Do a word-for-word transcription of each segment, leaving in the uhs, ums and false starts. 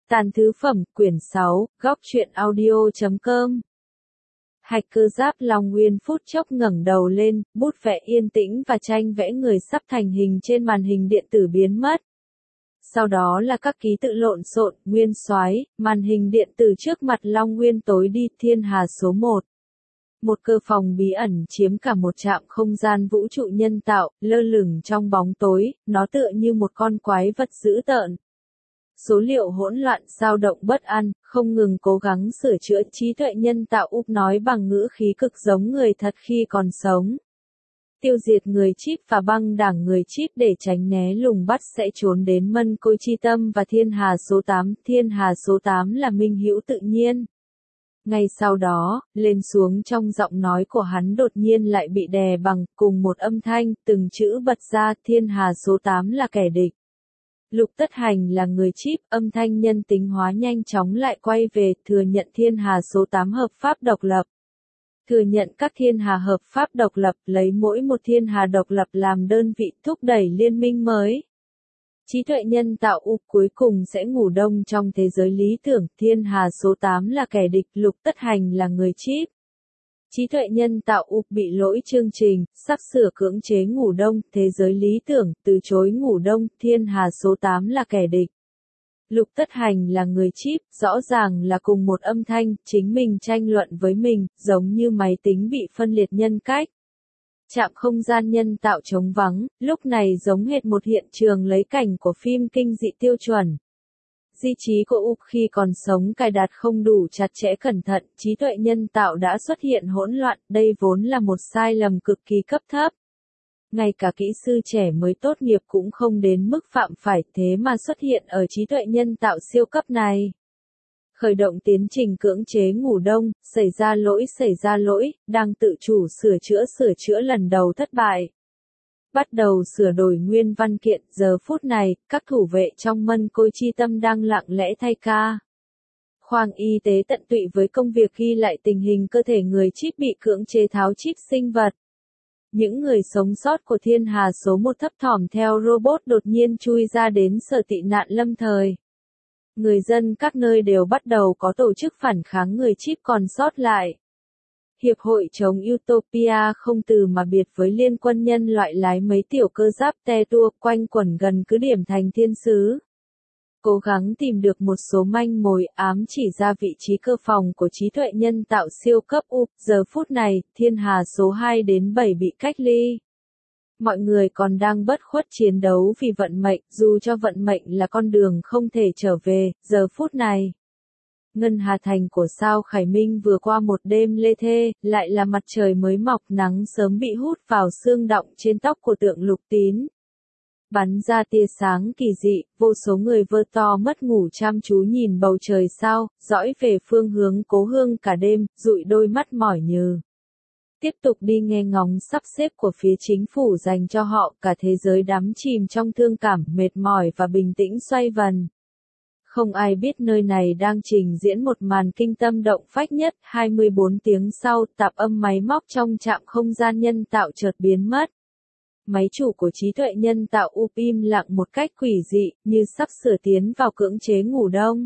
Tàn thứ phẩm, quyển sáu, góc truyện audio chấm com. Hạch Cơ Giáp Long Nguyên phút chốc ngẩng đầu lên, bút vẽ yên tĩnh và tranh vẽ người sắp thành hình trên màn hình điện tử biến mất. Sau đó là các ký tự lộn xộn, nguyên soái, màn hình điện tử trước mặt Long Nguyên tối đi, thiên hà số một. Một cơ phòng bí ẩn chiếm cả một trạm không gian vũ trụ nhân tạo, lơ lửng trong bóng tối, nó tựa như một con quái vật dữ tợn. Số liệu hỗn loạn dao động bất an, không ngừng cố gắng sửa chữa trí tuệ nhân tạo úp nói bằng ngữ khí cực giống người thật khi còn sống. Tiêu diệt người chip và băng đảng người chip để tránh né lùng bắt sẽ trốn đến Mân Côi Chi Tâm và Thiên Hà số tám. Thiên Hà số tám là minh hữu tự nhiên. Ngay sau đó, lên xuống trong giọng nói của hắn đột nhiên lại bị đè bằng, cùng một âm thanh, từng chữ bật ra, Thiên Hà số tám là kẻ địch. Lục Tất Hành là người chip, âm thanh nhân tính hóa nhanh chóng lại quay về, thừa nhận Thiên Hà số tám hợp pháp độc lập. Thừa nhận các thiên hà hợp pháp độc lập, lấy mỗi một thiên hà độc lập làm đơn vị thúc đẩy liên minh mới. Trí tuệ nhân tạo U cuối cùng sẽ ngủ đông trong thế giới lý tưởng, Thiên Hà số tám là kẻ địch, Lục Tất Hành là người chip. Trí tuệ nhân tạo U bị lỗi chương trình, sắp sửa cưỡng chế ngủ đông, thế giới lý tưởng, từ chối ngủ đông, Thiên Hà số tám là kẻ địch. Lục Tất Hành là người chip, rõ ràng là cùng một âm thanh, chính mình tranh luận với mình, giống như máy tính bị phân liệt nhân cách. Trạm không gian nhân tạo trống vắng, lúc này giống hệt một hiện trường lấy cảnh của phim kinh dị tiêu chuẩn. Di trí của U khi còn sống cài đặt không đủ chặt chẽ cẩn thận, trí tuệ nhân tạo đã xuất hiện hỗn loạn, đây vốn là một sai lầm cực kỳ cấp thấp. Ngay cả kỹ sư trẻ mới tốt nghiệp cũng không đến mức phạm phải, thế mà xuất hiện ở trí tuệ nhân tạo siêu cấp này. Khởi động tiến trình cưỡng chế ngủ đông, xảy ra lỗi xảy ra lỗi, đang tự chủ sửa chữa sửa chữa lần đầu thất bại. Bắt đầu sửa đổi nguyên văn kiện, giờ phút này, các thủ vệ trong Mân Côi Chi Tâm đang lặng lẽ thay ca. Khoang y tế tận tụy với công việc ghi lại tình hình cơ thể người chip bị cưỡng chế tháo chip sinh vật. Những người sống sót của Thiên Hà số một thấp thỏm theo robot đột nhiên chui ra đến sở tị nạn lâm thời. Người dân các nơi đều bắt đầu có tổ chức phản kháng người chip còn sót lại. Hiệp hội chống Utopia không từ mà biệt với liên quân nhân loại lái mấy tiểu cơ giáp te tua quanh quẩn gần cứ điểm thành thiên sứ. Cố gắng tìm được một số manh mối ám chỉ ra vị trí cơ phòng của trí tuệ nhân tạo siêu cấp U. Giờ phút này, Thiên Hà số hai đến bảy bị cách ly. Mọi người còn đang bất khuất chiến đấu vì vận mệnh, dù cho vận mệnh là con đường không thể trở về, giờ phút này. Ngân Hà Thành của sao Khải Minh vừa qua một đêm lê thê, lại là mặt trời mới mọc, nắng sớm bị hút vào xương đọng trên tóc của Tượng Lục Tín. Bắn ra tia sáng kỳ dị, vô số người vơ to mất ngủ chăm chú nhìn bầu trời sao, dõi về phương hướng cố hương cả đêm, dụi đôi mắt mỏi nhừ. Tiếp tục đi nghe ngóng sắp xếp của phía chính phủ dành cho họ, cả thế giới đắm chìm trong thương cảm, mệt mỏi và bình tĩnh xoay vần. Không ai biết nơi này đang trình diễn một màn kinh tâm động phách nhất, hai mươi bốn tiếng sau, tạp âm máy móc trong trạm không gian nhân tạo chợt biến mất. Máy chủ của trí tuệ nhân tạo U im lặng một cách quỷ dị, như sắp sửa tiến vào cưỡng chế ngủ đông.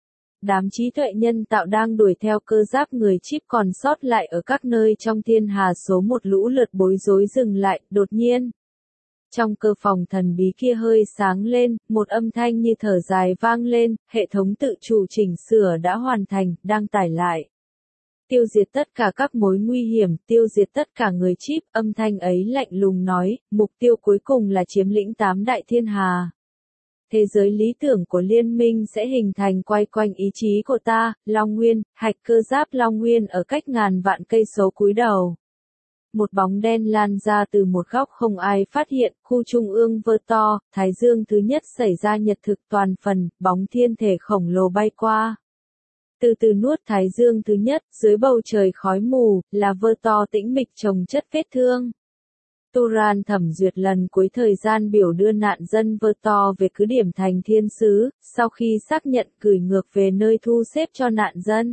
Đám trí tuệ nhân tạo đang đuổi theo cơ giáp người chip còn sót lại ở các nơi trong Thiên Hà số một lũ lượt bối rối dừng lại, đột nhiên. Trong cơ phòng thần bí kia hơi sáng lên, một âm thanh như thở dài vang lên, hệ thống tự chủ chỉnh sửa đã hoàn thành, đang tải lại. Tiêu diệt tất cả các mối nguy hiểm, tiêu diệt tất cả người chip, âm thanh ấy lạnh lùng nói, mục tiêu cuối cùng là chiếm lĩnh tám đại thiên hà. Thế giới lý tưởng của liên minh sẽ hình thành quay quanh ý chí của ta, Long Nguyên, Hạch Cơ Giáp Long Nguyên ở cách ngàn vạn cây số cúi đầu. Một bóng đen lan ra từ một góc không ai phát hiện, khu trung ương vơ to, Thái Dương thứ nhất xảy ra nhật thực toàn phần, bóng thiên thể khổng lồ bay qua. Từ từ nuốt Thái Dương thứ nhất, dưới bầu trời khói mù, là vơ to tĩnh mịch chồng chất vết thương. Turan thẩm duyệt lần cuối thời gian biểu đưa nạn dân vơ to về cứ điểm thành thiên sứ, sau khi xác nhận gửi ngược về nơi thu xếp cho nạn dân.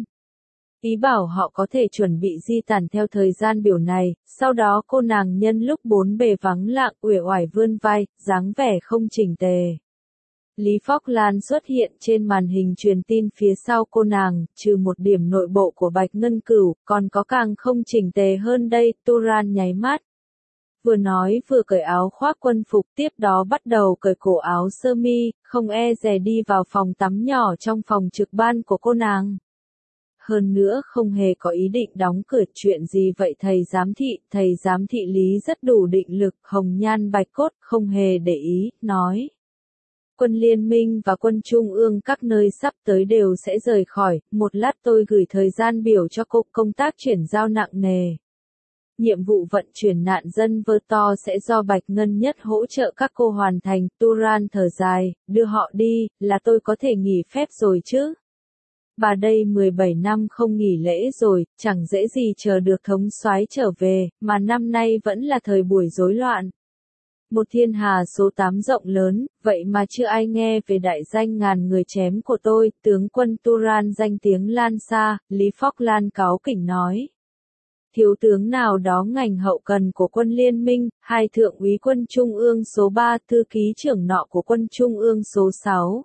Ý bảo họ có thể chuẩn bị di tản theo thời gian biểu này, sau đó cô nàng nhân lúc bốn bề vắng lặng uể oải vươn vai, dáng vẻ không chỉnh tề. Lý Phóc Lan xuất hiện trên màn hình truyền tin phía sau cô nàng, trừ một điểm nội bộ của Bạch Ngân Cửu, còn có càng không chỉnh tề hơn đây, Turan nháy mắt. Vừa nói vừa cởi áo khoác quân phục, tiếp đó bắt đầu cởi cổ áo sơ mi, không e dè đi vào phòng tắm nhỏ trong phòng trực ban của cô nàng. Hơn nữa không hề có ý định đóng cửa. Chuyện gì vậy thầy giám thị, thầy giám thị Lý rất đủ định lực, hồng nhan bạch cốt, không hề để ý, nói. Quân liên minh và quân trung ương các nơi sắp tới đều sẽ rời khỏi, một lát tôi gửi thời gian biểu cho cô, công tác chuyển giao nặng nề. Nhiệm vụ vận chuyển nạn dân vơ to sẽ do Bạch Ngân Nhất hỗ trợ các cô hoàn thành. Turan thở dài, đưa họ đi, là tôi có thể nghỉ phép rồi chứ. Bà đây mười bảy năm không nghỉ lễ rồi, chẳng dễ gì chờ được thống soái trở về, mà năm nay vẫn là thời buổi rối loạn. Một thiên hà số tám rộng lớn, vậy mà chưa ai nghe về đại danh ngàn người chém của tôi, tướng quân Turan danh tiếng lan xa, Lý Phóc Lan cáu kỉnh nói. Thiếu tướng nào đó ngành hậu cần của quân liên minh, hai thượng úy quân trung ương số ba, thư ký trưởng nọ của quân trung ương số sáu.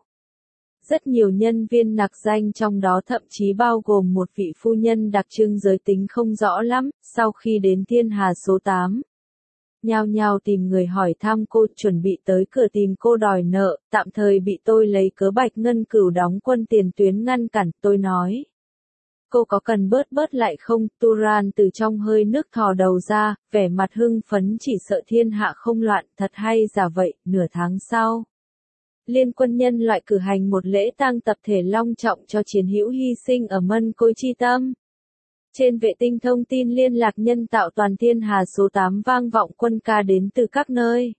Rất nhiều nhân viên nặc danh trong đó thậm chí bao gồm một vị phu nhân đặc trưng giới tính không rõ lắm, sau khi đến thiên hà số tám. Nhao nhao tìm người hỏi thăm cô, chuẩn bị tới cửa tìm cô đòi nợ, tạm thời bị tôi lấy cớ Bạch Ngân Cửu đóng quân tiền tuyến ngăn cản, tôi nói. Cô có cần bớt bớt lại không? Turan từ trong hơi nước thò đầu ra, vẻ mặt hưng phấn chỉ sợ thiên hạ không loạn, thật hay giả vậy, nửa tháng sau. Liên quân nhân loại cử hành một lễ tang tập thể long trọng cho chiến hữu hy sinh ở Mân Côi Chi Tâm. Trên vệ tinh thông tin liên lạc nhân tạo toàn thiên hà số tám vang vọng quân ca đến từ các nơi.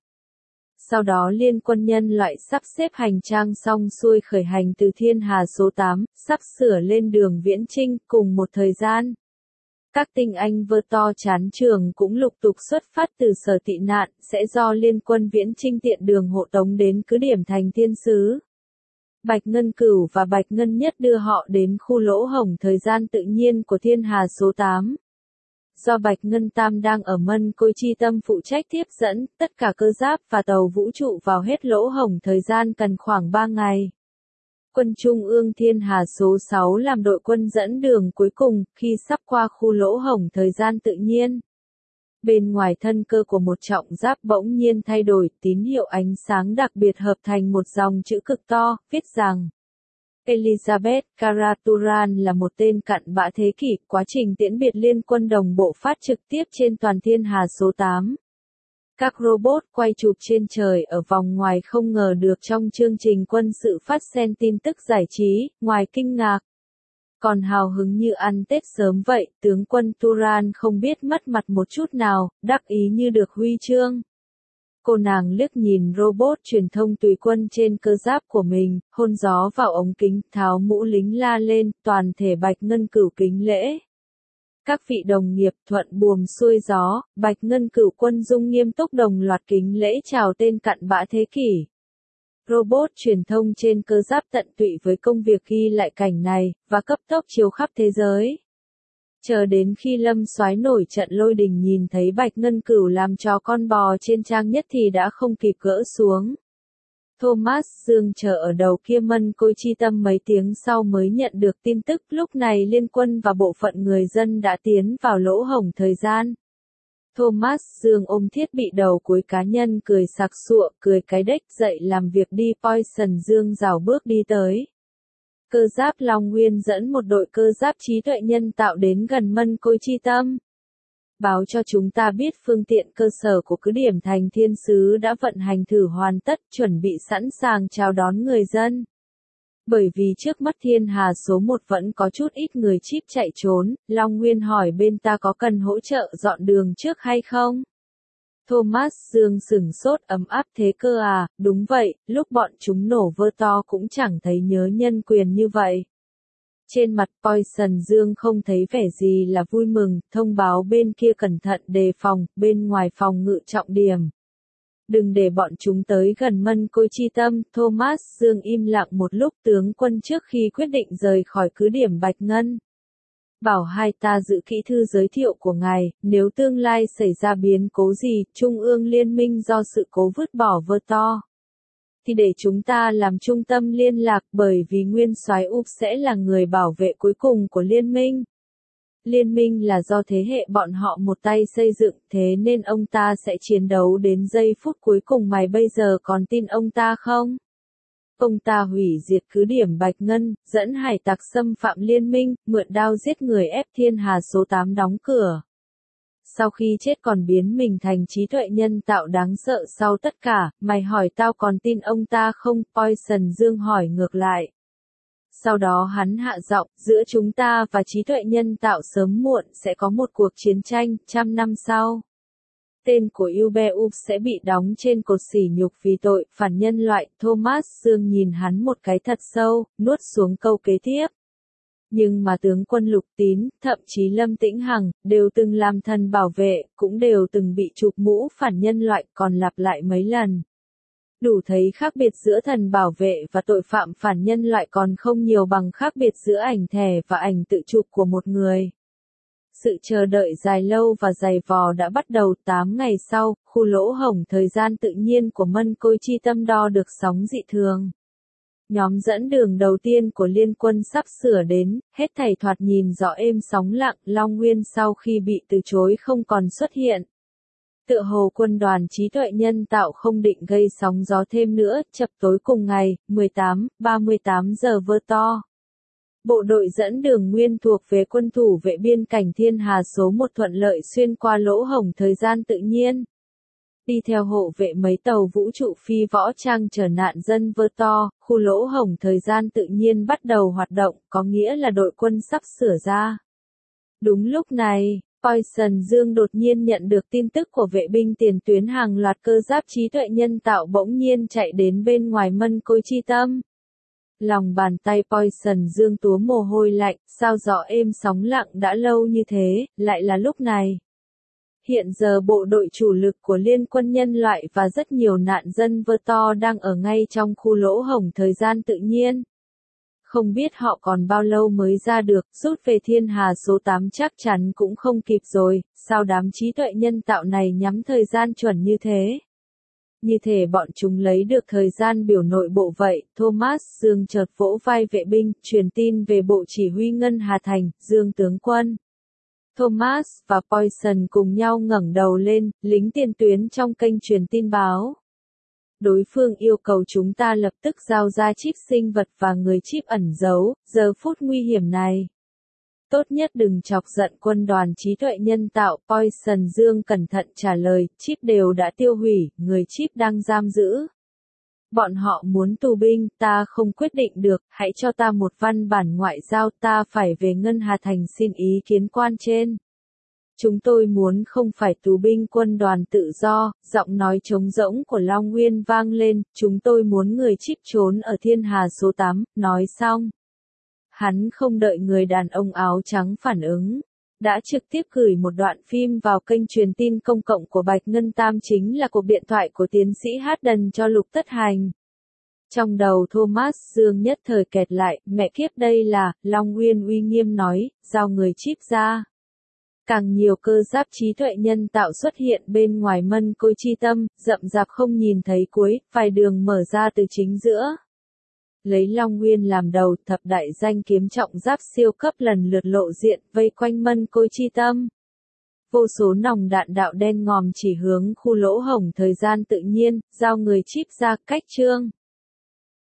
Sau đó liên quân nhân loại sắp xếp hành trang xong xuôi khởi hành từ thiên hà số tám, sắp sửa lên đường viễn chinh, cùng một thời gian. Các tinh anh vơ to chán trường cũng lục tục xuất phát từ sở tị nạn, sẽ do liên quân viễn chinh tiện đường hộ tống đến cứ điểm thành thiên sứ. Bạch Ngân Cửu và Bạch Ngân Nhất đưa họ đến khu lỗ hổng thời gian tự nhiên của thiên hà số tám. Do Bạch Ngân Tam đang ở Mân Côi Chi Tâm phụ trách tiếp dẫn, tất cả cơ giáp và tàu vũ trụ vào hết lỗ hổng thời gian cần khoảng ba ngày. Quân Trung ương thiên hà số sáu làm đội quân dẫn đường cuối cùng, khi sắp qua khu lỗ hổng thời gian tự nhiên. Bên ngoài thân cơ của một trọng giáp bỗng nhiên thay đổi, tín hiệu ánh sáng đặc biệt hợp thành một dòng chữ cực to, viết rằng Elizabeth Karaturan là một tên cặn bã thế kỷ, quá trình tiễn biệt liên quân đồng bộ phát trực tiếp trên toàn thiên hà số tám. Các robot quay chụp trên trời ở vòng ngoài không ngờ được trong chương trình quân sự phát sen tin tức giải trí, ngoài kinh ngạc. Còn hào hứng như ăn Tết sớm vậy, tướng quân Turan không biết mất mặt một chút nào, đắc ý như được huy chương. Cô nàng liếc nhìn robot truyền thông tùy quân trên cơ giáp của mình, hôn gió vào ống kính, tháo mũ lính la lên, toàn thể Bạch Ngân Cửu kính lễ. Các vị đồng nghiệp thuận buồm xuôi gió, Bạch Ngân Cửu quân dung nghiêm túc đồng loạt kính lễ chào tên cặn bã thế kỷ. Robot truyền thông trên cơ giáp tận tụy với công việc ghi lại cảnh này, và cấp tốc chiếu khắp thế giới. Chờ đến khi Lâm Soái nổi trận lôi đình nhìn thấy Bạch Ngân Cửu làm trò con bò trên trang nhất thì đã không kịp gỡ xuống. Thomas Dương chờ ở đầu kia Mân Côi Chi Tâm mấy tiếng sau mới nhận được tin tức, lúc này liên quân và bộ phận người dân đã tiến vào lỗ hổng thời gian. Thomas Dương ôm thiết bị đầu cuối cá nhân cười sặc sụa, cười cái đếch dậy làm việc đi. Poison Dương rảo bước đi tới. Cơ giáp Long Nguyên dẫn một đội cơ giáp trí tuệ nhân tạo đến gần Mân Côi Chi Tâm. Báo cho chúng ta biết phương tiện cơ sở của cứ điểm thành thiên sứ đã vận hành thử hoàn tất, chuẩn bị sẵn sàng chào đón người dân. Bởi vì trước mắt thiên hà số một vẫn có chút ít người chip chạy trốn, Long Nguyên hỏi bên ta có cần hỗ trợ dọn đường trước hay không? Thomas Dương sửng sốt, ấm áp thế cơ à, đúng vậy, lúc bọn chúng nổ vơ to cũng chẳng thấy nhớ nhân quyền như vậy. Trên mặt Poison Dương không thấy vẻ gì là vui mừng, thông báo bên kia cẩn thận đề phòng, bên ngoài phòng ngự trọng điểm. Đừng để bọn chúng tới gần Mân Côi Chi Tâm. Thomas Dương im lặng một lúc, tướng quân trước khi quyết định rời khỏi cứ điểm Bạch Ngân. Bảo hai ta giữ kỹ thư giới thiệu của ngài, nếu tương lai xảy ra biến cố gì, Trung ương Liên minh do sự cố vứt bỏ vơ to. thì để chúng ta làm trung tâm liên lạc, bởi vì nguyên soái U sẽ là người bảo vệ cuối cùng của liên minh. Liên minh là do thế hệ bọn họ một tay xây dựng, thế nên ông ta sẽ chiến đấu đến giây phút cuối cùng. Mày bây giờ còn tin ông ta không? Ông ta hủy diệt cứ điểm Bạch Ngân, dẫn hải tặc xâm phạm liên minh, mượn đao giết người, ép thiên hà số tám đóng cửa. Sau khi chết còn biến mình thành trí tuệ nhân tạo đáng sợ sau tất cả, mày hỏi tao còn tin ông ta không? Poison Dương hỏi ngược lại. Sau đó hắn hạ giọng, giữa chúng ta và trí tuệ nhân tạo sớm muộn sẽ có một cuộc chiến tranh, trăm năm sau. Tên của Ubeuf sẽ bị đóng trên cột sỉ nhục vì tội phản nhân loại. Thomas Dương nhìn hắn một cái thật sâu, nuốt xuống câu kế tiếp. Nhưng mà tướng quân Lục Tín, thậm chí Lâm Tĩnh Hằng, đều từng làm thần bảo vệ, cũng đều từng bị chụp mũ phản nhân loại, còn lặp lại mấy lần. Đủ thấy khác biệt giữa thần bảo vệ và tội phạm phản nhân loại còn không nhiều bằng khác biệt giữa ảnh thẻ và ảnh tự chụp của một người. Sự chờ đợi dài lâu và dày vò đã bắt đầu. Tám ngày sau, khu lỗ hổng thời gian tự nhiên của Mân Côi Chi Tâm đo được sóng dị thường. Nhóm dẫn đường đầu tiên của liên quân sắp sửa đến, hết thảy thoạt nhìn rõ êm sóng lặng. Long Nguyên sau khi bị từ chối không còn xuất hiện. Tựa hồ quân đoàn trí tuệ nhân tạo không định gây sóng gió thêm nữa. Chập tối cùng ngày, mười tám, ba mươi tám giờ vơ to. Bộ đội dẫn đường nguyên thuộc về quân thủ vệ biên cảnh Thiên Hà số một thuận lợi xuyên qua lỗ hổng thời gian tự nhiên. Đi theo hộ vệ mấy tàu vũ trụ phi võ trang chở nạn dân vơ to, khu lỗ hổng thời gian tự nhiên bắt đầu hoạt động, có nghĩa là đội quân sắp sửa ra. Đúng lúc này, Poison Dương đột nhiên nhận được tin tức của vệ binh tiền tuyến, hàng loạt cơ giáp trí tuệ nhân tạo bỗng nhiên chạy đến bên ngoài Mân Côi Chi Tâm. Lòng bàn tay Poison Dương túa mồ hôi lạnh, sao gió êm sóng lặng đã lâu như thế, lại là lúc này. Hiện giờ bộ đội chủ lực của liên quân nhân loại và rất nhiều nạn dân vơ to đang ở ngay trong khu lỗ hổng thời gian tự nhiên. Không biết họ còn bao lâu mới ra được, rút về Thiên Hà số tám chắc chắn cũng không kịp rồi, sao đám trí tuệ nhân tạo này nhắm thời gian chuẩn như thế? Như thể bọn chúng lấy được thời gian biểu nội bộ vậy. Thomas Dương chợt vỗ vai vệ binh, truyền tin về bộ chỉ huy Ngân Hà Thành. Dương tướng quân. Thomas và Poison cùng nhau ngẩng đầu lên, lính tiền tuyến trong kênh truyền tin báo. Đối phương yêu cầu chúng ta lập tức giao ra chip sinh vật và người chip ẩn giấu, giờ phút nguy hiểm này. Tốt nhất đừng chọc giận quân đoàn trí tuệ nhân tạo. Poison Dương cẩn thận trả lời, chip đều đã tiêu hủy, người chip đang giam giữ. Bọn họ muốn tù binh, ta không quyết định được, hãy cho ta một văn bản ngoại giao, ta phải về Ngân Hà Thành xin ý kiến quan trên. Chúng tôi muốn không phải tù binh quân đoàn tự do. Giọng nói trống rỗng của Long Nguyên vang lên, chúng tôi muốn người chip trốn ở Thiên Hà số tám, nói xong. Hắn không đợi người đàn ông áo trắng phản ứng, đã trực tiếp gửi một đoạn phim vào kênh truyền tin công cộng của Bạch Ngân Tam, chính là cuộc điện thoại của tiến sĩ Hayden cho Lục Tất Hành. Trong đầu Thomas Dương nhất thời kẹt lại, mẹ kiếp đây là, Long Nguyên uy nghiêm nói, giao người chip ra. Càng nhiều cơ giáp trí tuệ nhân tạo xuất hiện bên ngoài Mân Côi Chi Tâm, rậm rạp không nhìn thấy cuối, vài đường mở ra từ chính giữa. Lấy Long Nguyên làm đầu, thập đại danh kiếm trọng giáp siêu cấp lần lượt lộ diện, vây quanh Mân Côi Chi Tâm. Vô số nòng đạn đạo đen ngòm chỉ hướng khu lỗ hổng thời gian tự nhiên, giao người chip ra, cách chương.